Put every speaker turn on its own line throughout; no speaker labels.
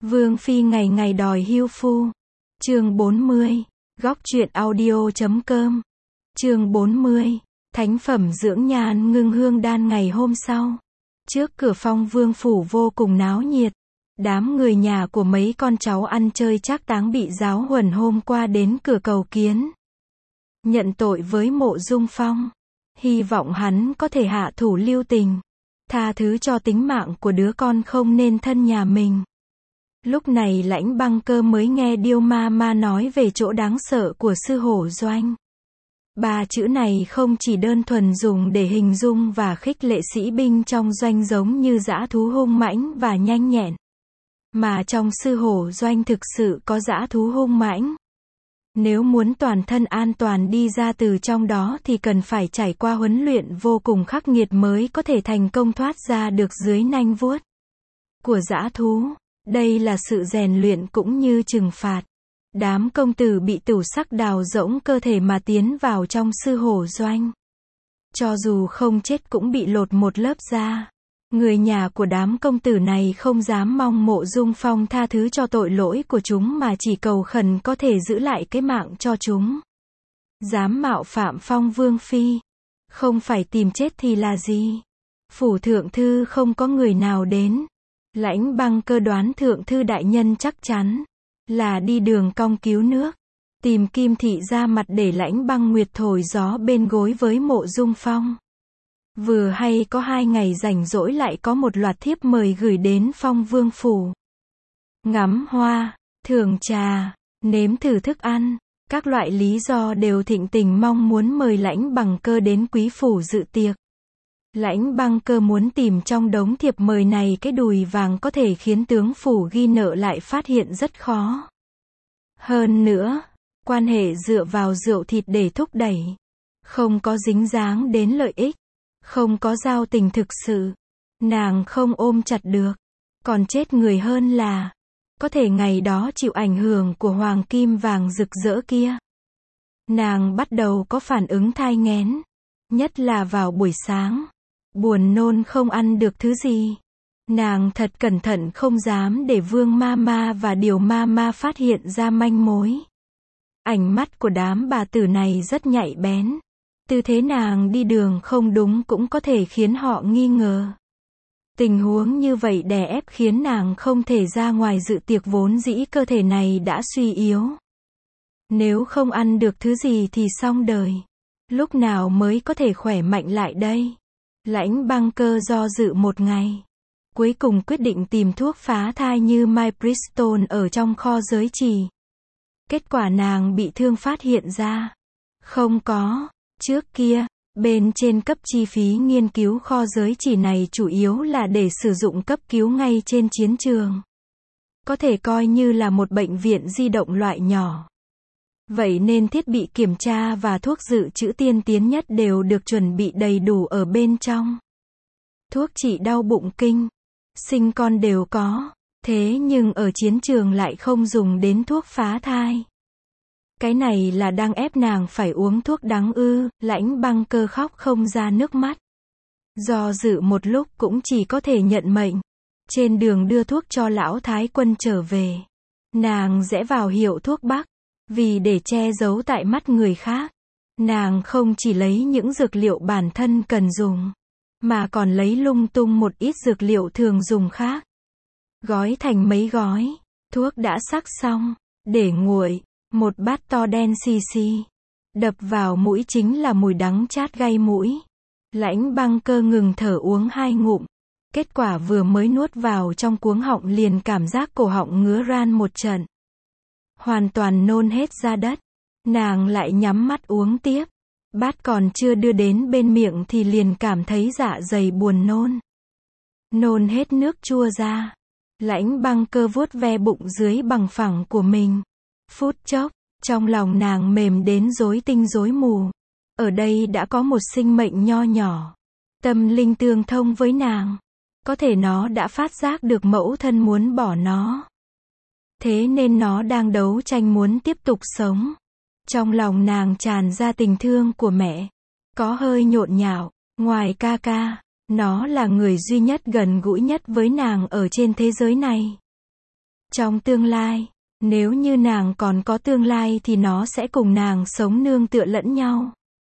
Vương phi ngày ngày đòi hưu phu. Chương 40. Góc truyện audio.com. Chương 40. Thánh phẩm dưỡng nhan ngưng hương đan. Ngày hôm sau, trước cửa Phong Vương phủ vô cùng náo nhiệt. Đám người nhà của mấy con cháu ăn chơi trác táng bị giáo huấn hôm qua đến cửa cầu kiến, nhận tội với Mộ Dung Phong, hy vọng hắn có thể hạ thủ lưu tình, tha thứ cho tính mạng của đứa con không nên thân nhà mình. Lúc này Lãnh Băng Cơ mới nghe Điêu Ma Ma nói về chỗ đáng sợ của sư hổ doanh. Ba chữ này không chỉ đơn thuần dùng để hình dung và khích lệ sĩ binh trong doanh giống như dã thú hung mãnh và nhanh nhẹn, mà trong sư hổ doanh thực sự có dã thú hung mãnh. Nếu muốn toàn thân an toàn đi ra từ trong đó thì cần phải trải qua huấn luyện vô cùng khắc nghiệt mới có thể thành công thoát ra được dưới nanh vuốt của dã thú. Đây là sự rèn luyện cũng như trừng phạt. Đám công tử bị tửu sắc đào rỗng cơ thể mà tiến vào trong sư hổ doanh, cho dù không chết cũng bị lột một lớp da. Người nhà của đám công tử này không dám mong Mộ Dung Phong tha thứ cho tội lỗi của chúng mà chỉ cầu khẩn có thể giữ lại cái mạng cho chúng. Dám mạo phạm Phong Vương phi, không phải tìm chết thì là gì? Phủ thượng thư không có người nào đến. Lãnh Băng Cơ đoán thượng thư đại nhân chắc chắn là đi đường cong cứu nước, tìm Kim thị ra mặt để Lãnh Băng Nguyệt thổi gió bên gối với Mộ Dung Phong. Vừa hay có 2 ngày rảnh rỗi lại có một loạt thiếp mời gửi đến Phong Vương phủ. Ngắm hoa, thưởng trà, nếm thử thức ăn, các loại lý do đều thịnh tình mong muốn mời Lãnh Băng Cơ đến quý phủ dự tiệc. Lãnh Băng Cơ muốn tìm trong đống thiệp mời này cái đùi vàng có thể khiến tướng phủ ghi nợ lại phát hiện rất khó. Hơn nữa, quan hệ dựa vào rượu thịt để thúc đẩy, không có dính dáng đến lợi ích, không có giao tình thực sự, nàng không ôm chặt được. Còn chết người hơn là có thể ngày đó chịu ảnh hưởng của hoàng kim vàng rực rỡ kia. Nàng bắt đầu có phản ứng thai nghén, nhất là vào buổi sáng, buồn nôn không ăn được thứ gì. Nàng thật cẩn thận không dám để Vương Ma Ma và Điều Ma Ma phát hiện ra manh mối. Ánh mắt của đám bà tử này rất nhạy bén. Tư thế nàng đi đường không đúng cũng có thể khiến họ nghi ngờ. Tình huống như vậy đè ép khiến nàng không thể ra ngoài dự tiệc, vốn dĩ cơ thể này đã suy yếu. Nếu không ăn được thứ gì thì xong đời. Lúc nào mới có thể khỏe mạnh lại đây? Lãnh Băng Cơ do dự một ngày, cuối cùng quyết định tìm thuốc phá thai như Mipriston ở trong kho giới trì. Kết quả nàng bị thương phát hiện ra không có. Trước kia, bên trên cấp chi phí nghiên cứu kho giới chỉ này chủ yếu là để sử dụng cấp cứu ngay trên chiến trường. Có thể coi như là một bệnh viện di động loại nhỏ. Vậy nên thiết bị kiểm tra và thuốc dự trữ tiên tiến nhất đều được chuẩn bị đầy đủ ở bên trong. Thuốc trị đau bụng kinh, sinh con đều có, thế nhưng ở chiến trường lại không dùng đến thuốc phá thai. Cái này là đang ép nàng phải uống thuốc đắng ư? Lãnh Băng Cơ khóc không ra nước mắt. Do dự một lúc cũng chỉ có thể nhận mệnh. Trên đường đưa thuốc cho lão thái quân trở về, nàng rẽ vào hiệu thuốc Bắc. Vì để che giấu tại mắt người khác, nàng không chỉ lấy những dược liệu bản thân cần dùng, mà còn lấy lung tung một ít dược liệu thường dùng khác. Gói thành mấy gói, thuốc đã sắc xong, để nguội. Một bát to đen xì xì, đập vào mũi chính là mùi đắng chát gây mũi. Lãnh Băng Cơ ngừng thở uống 2 ngụm. Kết quả vừa mới nuốt vào trong cuống họng liền cảm giác cổ họng ngứa ran một trận. Hoàn toàn nôn hết ra đất. Nàng lại nhắm mắt uống tiếp. Bát còn chưa đưa đến bên miệng thì liền cảm thấy dạ dày buồn nôn. Nôn hết nước chua ra. Lãnh Băng Cơ vuốt ve bụng dưới bằng phẳng của mình. Phút chốc, trong lòng nàng mềm đến rối tinh rối mù. Ở đây đã có một sinh mệnh nho nhỏ, tâm linh tương thông với nàng. Có thể nó đã phát giác được mẫu thân muốn bỏ nó. Thế nên nó đang đấu tranh muốn tiếp tục sống. Trong lòng nàng tràn ra tình thương của mẹ. Có hơi nhộn nhạo, ngoài ca ca, nó là người duy nhất gần gũi nhất với nàng ở trên thế giới này. Trong tương lai, nếu như nàng còn có tương lai thì nó sẽ cùng nàng sống nương tựa lẫn nhau.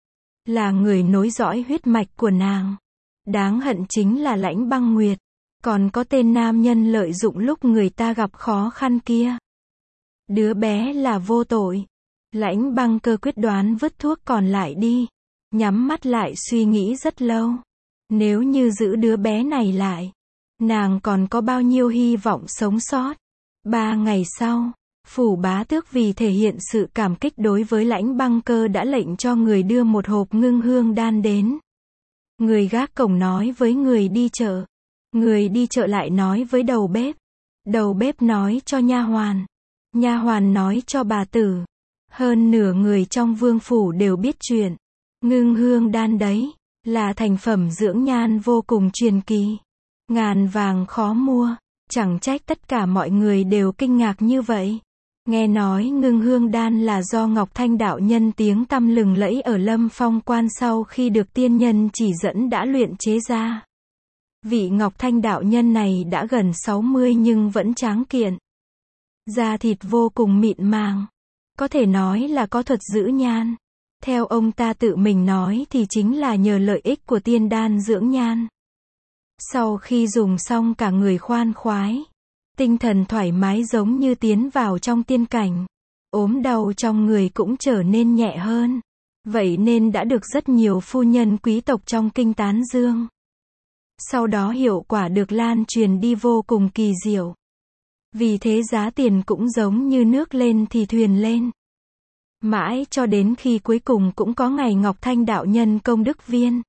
Là người nối dõi huyết mạch của nàng. Đáng hận chính là Lãnh Băng Nguyệt. Còn có tên nam nhân lợi dụng lúc người ta gặp khó khăn kia. Đứa bé là vô tội. Lãnh Băng Cơ quyết đoán vứt thuốc còn lại đi. Nhắm mắt lại suy nghĩ rất lâu. Nếu như giữ đứa bé này lại, nàng còn có bao nhiêu hy vọng sống sót. 3 ngày sau, Phủ Bá Tước vì thể hiện sự cảm kích đối với Lãnh Băng Cơ đã lệnh cho người đưa một hộp ngưng hương đan đến. Người gác cổng nói với người đi chợ. Người đi chợ lại nói với đầu bếp. Đầu bếp nói cho nha hoàn. Nha hoàn nói cho bà tử. Hơn nửa người trong vương phủ đều biết chuyện. Ngưng hương đan đấy, là thành phẩm dưỡng nhan vô cùng truyền kỳ. Ngàn vàng khó mua, chẳng trách tất cả mọi người đều kinh ngạc như vậy. Nghe nói ngưng hương đan là do Ngọc Thanh đạo nhân tiếng tăm lừng lẫy ở Lâm Phong Quan sau khi được tiên nhân chỉ dẫn đã luyện chế ra. Vị Ngọc Thanh đạo nhân này đã gần 60 nhưng vẫn tráng kiện. Da thịt vô cùng mịn màng. Có thể nói là có thuật giữ nhan. Theo ông ta tự mình nói thì chính là nhờ lợi ích của tiên đan dưỡng nhan. Sau khi dùng xong cả người khoan khoái. Tinh thần thoải mái giống như tiến vào trong tiên cảnh. Ốm đau trong người cũng trở nên nhẹ hơn. Vậy nên đã được rất nhiều phu nhân quý tộc trong kinh tán dương. Sau đó hiệu quả được lan truyền đi vô cùng kỳ diệu. Vì thế giá tiền cũng giống như nước lên thì thuyền lên. Mãi cho đến khi cuối cùng cũng có ngày Ngọc Thanh đạo nhân công đức viên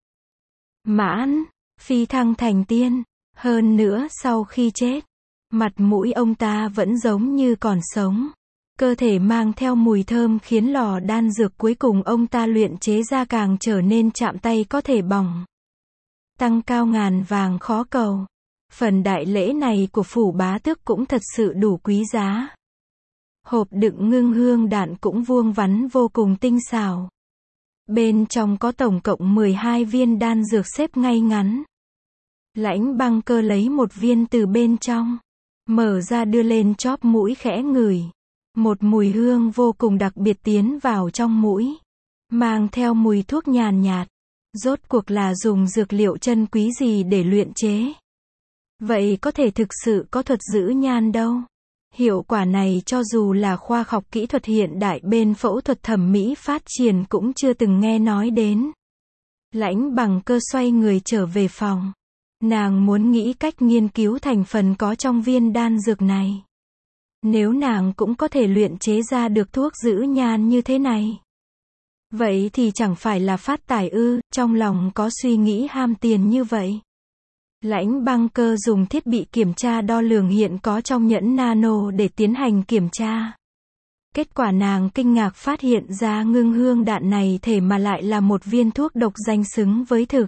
mãn, phi thăng thành tiên. Hơn nữa sau khi chết, mặt mũi ông ta vẫn giống như còn sống. Cơ thể mang theo mùi thơm khiến lò đan dược cuối cùng ông ta luyện chế ra càng trở nên chạm tay có thể bỏng. Tăng cao ngàn vàng khó cầu. Phần đại lễ này của Phủ Bá Tước cũng thật sự đủ quý giá. Hộp đựng ngưng hương đạn cũng vuông vắn vô cùng tinh xảo. Bên trong có tổng cộng 12 viên đan dược xếp ngay ngắn. Lãnh Băng Cơ lấy một viên từ bên trong, mở ra đưa lên chóp mũi khẽ ngửi. Một mùi hương vô cùng đặc biệt tiến vào trong mũi, mang theo mùi thuốc nhàn nhạt. Rốt cuộc là dùng dược liệu chân quý gì để luyện chế? Vậy có thể thực sự có thuật giữ nhan đâu? Hiệu quả này cho dù là khoa học kỹ thuật hiện đại bên phẫu thuật thẩm mỹ phát triển cũng chưa từng nghe nói đến. Lãnh Băng Cơ xoay người trở về phòng. Nàng muốn nghĩ cách nghiên cứu thành phần có trong viên đan dược này. Nếu nàng cũng có thể luyện chế ra được thuốc giữ nhan như thế này, vậy thì chẳng phải là phát tài ư? Trong lòng có suy nghĩ ham tiền như vậy. Lãnh Băng Cơ dùng thiết bị kiểm tra đo lường hiện có trong nhẫn nano để tiến hành kiểm tra. Kết quả nàng kinh ngạc phát hiện ra ngưng hương đạn này thể mà lại là một viên thuốc độc danh xứng với thực.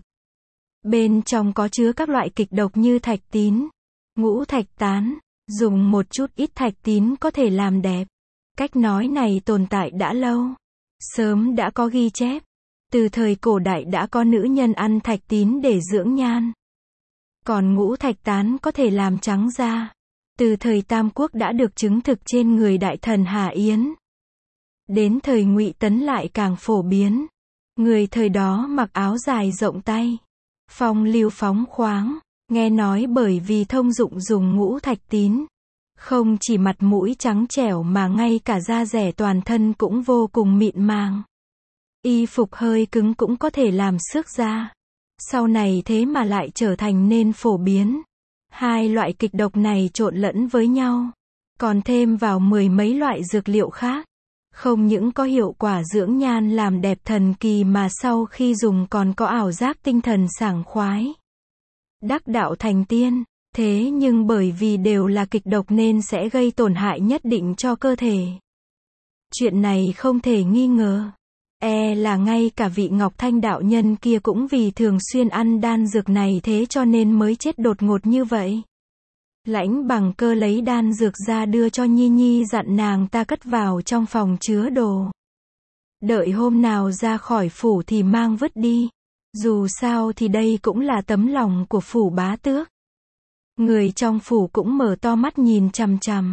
Bên trong có chứa các loại kịch độc như thạch tín, ngũ thạch tán. Dùng một chút ít thạch tín có thể làm đẹp. Cách nói này tồn tại đã lâu. Sớm đã có ghi chép. Từ thời cổ đại đã có nữ nhân ăn thạch tín để dưỡng nhan. Còn ngũ thạch tán có thể làm trắng da. Từ thời Tam Quốc đã được chứng thực trên người đại thần Hà Yến. Đến thời Ngụy Tấn lại càng phổ biến. Người thời đó mặc áo dài rộng tay, phong lưu phóng khoáng. Nghe nói bởi vì thông dụng dùng ngũ thạch tín, không chỉ mặt mũi trắng trẻo mà ngay cả da dẻ toàn thân cũng vô cùng mịn màng. Y phục hơi cứng cũng có thể làm xước da. Sau này thế mà lại trở thành nên phổ biến. Hai loại kịch độc này trộn lẫn với nhau, còn thêm vào 10 mấy loại dược liệu khác. Không những có hiệu quả dưỡng nhan làm đẹp thần kỳ mà sau khi dùng còn có ảo giác tinh thần sảng khoái. Đắc đạo thành tiên. Thế nhưng bởi vì đều là kịch độc nên sẽ gây tổn hại nhất định cho cơ thể. Chuyện này không thể nghi ngờ. Là ngay cả vị Ngọc Thanh đạo nhân kia cũng vì thường xuyên ăn đan dược này thế cho nên mới chết đột ngột như vậy. Lãnh Băng Cơ lấy đan dược ra đưa cho Nhi Nhi dặn nàng ta cất vào trong phòng chứa đồ. Đợi hôm nào ra khỏi phủ thì mang vứt đi. Dù sao thì đây cũng là tấm lòng của Phủ Bá Tước. Người trong phủ cũng mở to mắt nhìn chằm chằm.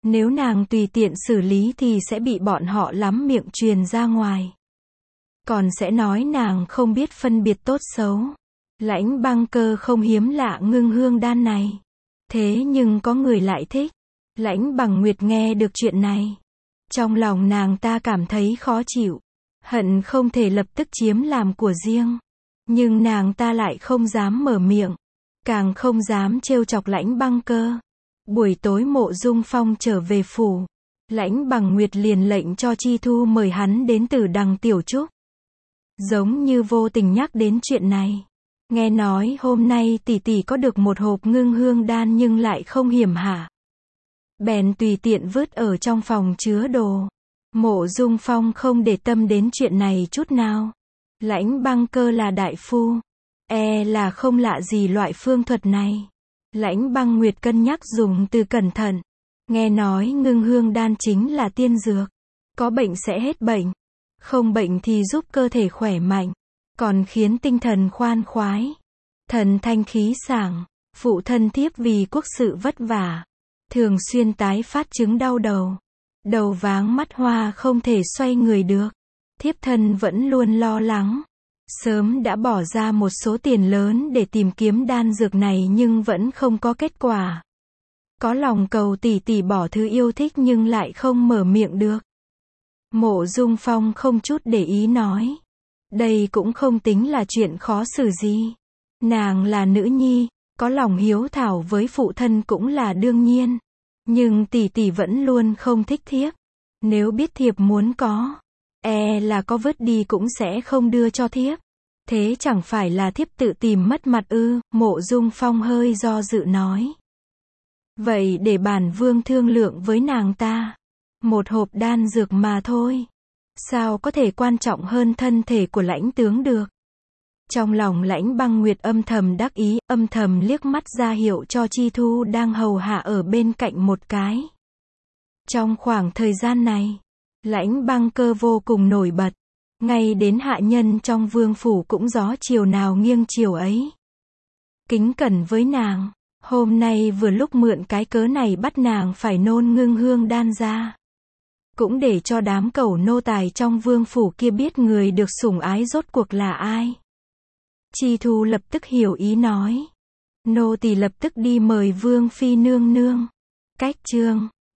Nếu nàng tùy tiện xử lý thì sẽ bị bọn họ lắm miệng truyền ra ngoài. Còn sẽ nói nàng không biết phân biệt tốt xấu. Lãnh Băng Cơ không hiếm lạ ngưng hương đan này. Thế nhưng có người lại thích. Lãnh Bằng Nguyệt nghe được chuyện này. Trong lòng nàng ta cảm thấy khó chịu. Hận không thể lập tức chiếm làm của riêng. Nhưng nàng ta lại không dám mở miệng. Càng không dám trêu chọc Lãnh Băng Cơ. Buổi tối Mộ Dung Phong trở về phủ. Lãnh Bằng Nguyệt liền lệnh cho Chi Thu mời hắn đến Tử Đằng Tiểu Trúc. Giống như vô tình nhắc đến chuyện này. Nghe nói hôm nay tỷ tỷ có được một hộp ngưng hương đan nhưng lại không hiểm hả. Bèn tùy tiện vứt ở trong phòng chứa đồ. Mộ Dung Phong không để tâm đến chuyện này chút nào. Lãnh Băng Cơ là đại phu. Là không lạ gì loại phương thuật này. Lãnh Băng Nguyệt cân nhắc dùng từ cẩn thận. Nghe nói ngưng hương đan chính là tiên dược. Có bệnh sẽ hết bệnh. Không bệnh thì giúp cơ thể khỏe mạnh. Còn khiến tinh thần khoan khoái. Thần thanh khí sảng. Phụ thân thiếp vì quốc sự vất vả. Thường xuyên tái phát chứng đau đầu. Đầu váng mắt hoa không thể xoay người được. Thiếp thân vẫn luôn lo lắng. Sớm đã bỏ ra một số tiền lớn để tìm kiếm đan dược này nhưng vẫn không có kết quả. Có lòng cầu tỷ tỷ bỏ thứ yêu thích nhưng lại không mở miệng được. Mộ Dung Phong không chút để ý nói. Đây cũng không tính là chuyện khó xử gì. Nàng là nữ nhi, có lòng hiếu thảo với phụ thân cũng là đương nhiên. Nhưng tỷ tỷ vẫn luôn không thích thiếp. Nếu biết thiếp muốn có, là có vứt đi cũng sẽ không đưa cho thiếp. Thế chẳng phải là thiếp tự tìm mất mặt ư? Mộ Dung Phong hơi do dự nói. Vậy để bản vương thương lượng với nàng ta. Một hộp đan dược mà thôi. Sao có thể quan trọng hơn thân thể của lãnh tướng được? Trong lòng Lãnh Băng Nguyệt âm thầm đắc ý, âm thầm liếc mắt ra hiệu cho Chi Thu đang hầu hạ ở bên cạnh một cái. Trong khoảng thời gian này, Lãnh Băng Cơ vô cùng nổi bật. Ngay đến hạ nhân trong vương phủ cũng gió chiều nào nghiêng chiều ấy. Kính cẩn với nàng. Hôm nay vừa lúc mượn cái cớ này bắt nàng phải nôn ngưng hương đan ra. Cũng để cho đám cẩu nô tài trong vương phủ kia biết người được sủng ái rốt cuộc là ai. Chi Thu lập tức hiểu ý nói. Nô tỳ lập tức đi mời vương phi nương nương. Cách chương